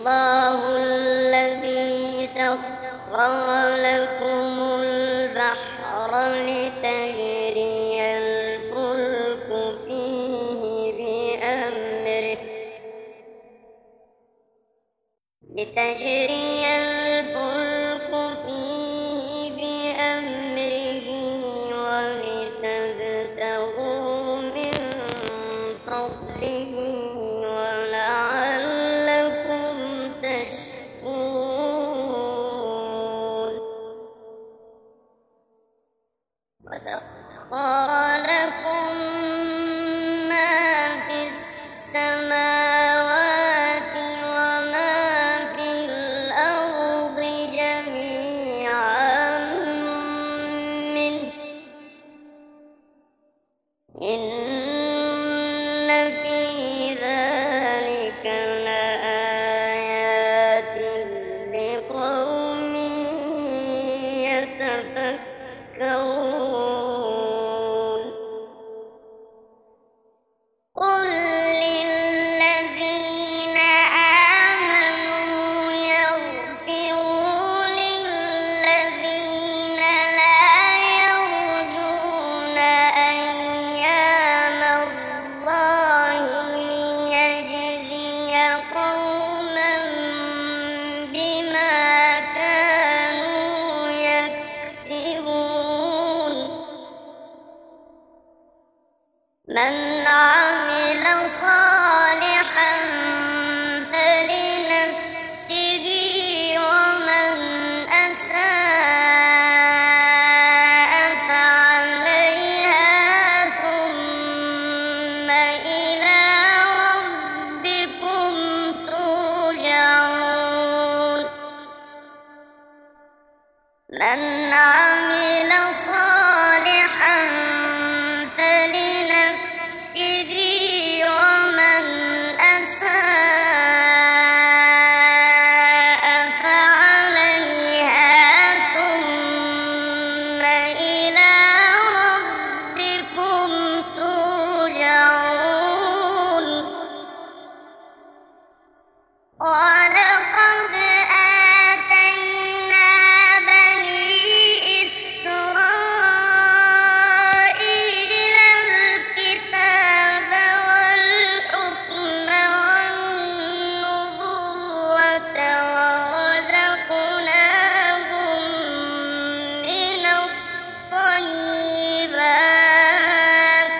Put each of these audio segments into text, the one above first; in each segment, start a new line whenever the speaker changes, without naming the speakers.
الله الذي سخر لكم البحر لتجري الفلك فيه بأمره ولتبتغوا من فضله ولعلكم تشكرون وسخر لكم ما في السماوات وما في الأرض جميعا منه إن في ذلك لآيات لقوم يتفكرون قل للذين آمنوا يغفروا للذين لا يرجون أيام الله ليجزي قوما بما كانوا يكسبون من عمل صالحا فلنفسه ومن أساء فعليها ثم إلى ربكم ترجعون من عمل صالحا فلنفسه ومن أساء فعليها ثم إلى ربكم ترجعون ولقد آتينا بني إسرائيل الكتاب والحكم والنبوة ورزقناهم من الطيبات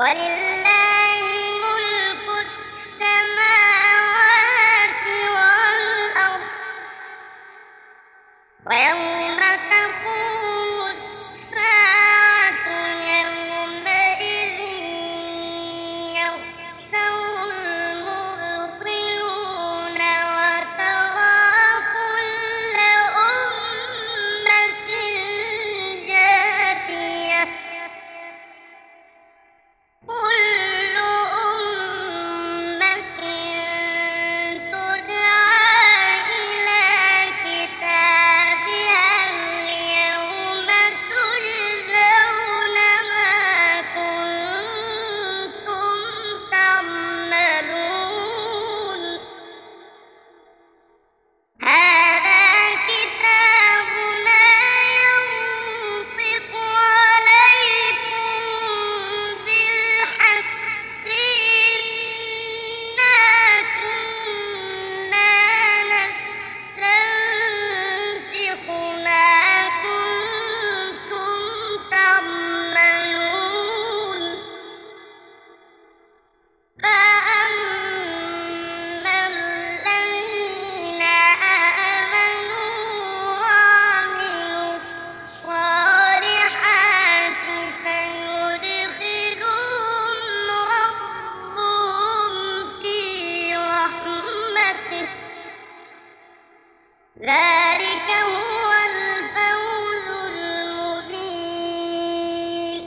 ولله ملك السماوات والأرض ويوم تقوم الساعة يومئذ يخسر المبطلون وترى كل أمة جاثية كل أمة تدعى إلى كتابها اليوم تجزون ما كنتم تعملون هذا كتابنا ينطق عليكم بالحق إنا كنا نستنسخ ما كنتم تعملون فأما الذين آمنوا وعملوا الصالحات فيدخلهم ربهم في رحمته ذلك هو الفوز المبين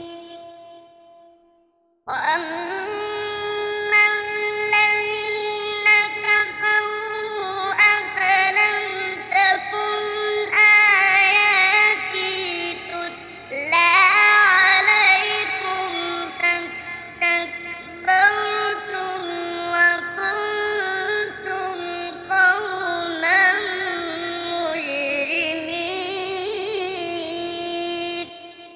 وأما الذين كفروا أفلم تكن آياتي تتلى عليكم فاستكبرتم وكنتم قوما مجرمين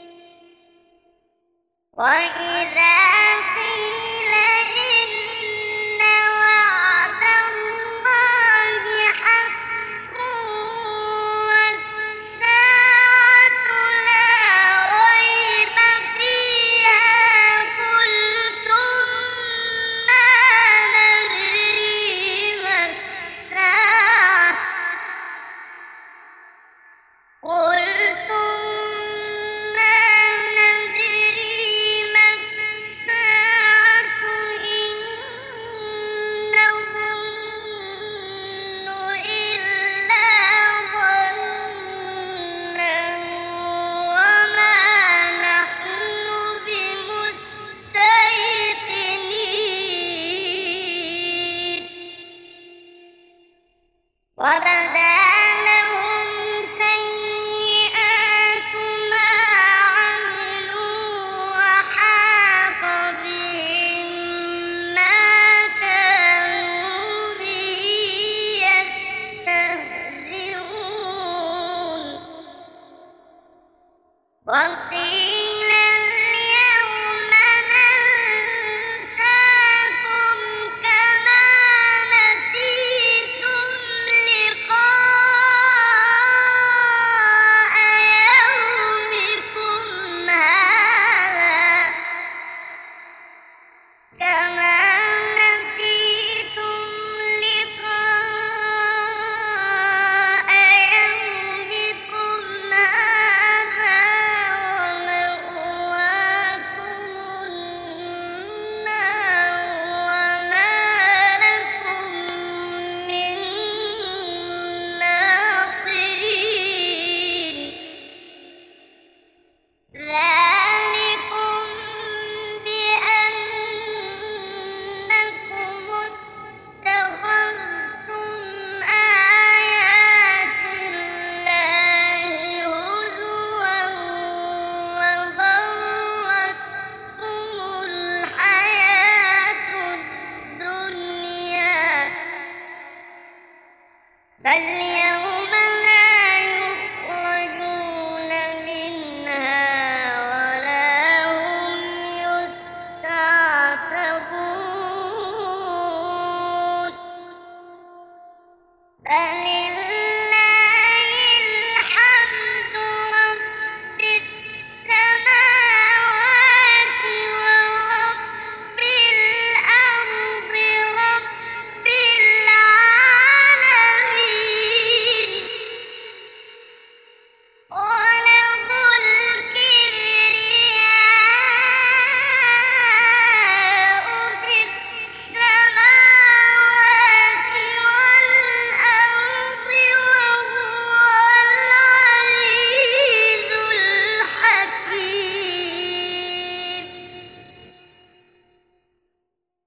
وإذا قيل إن وعد الله حق والساعة لا ريب فيها قلتم ما ندري ما الساعة قلتم ما ندري ما الساعة إن نظن إلا ظنا وما نحن بمستيقنين وبدا لهم سيئات ما عملوا وحاق بهم ما كانوا به يستهزئون وقيل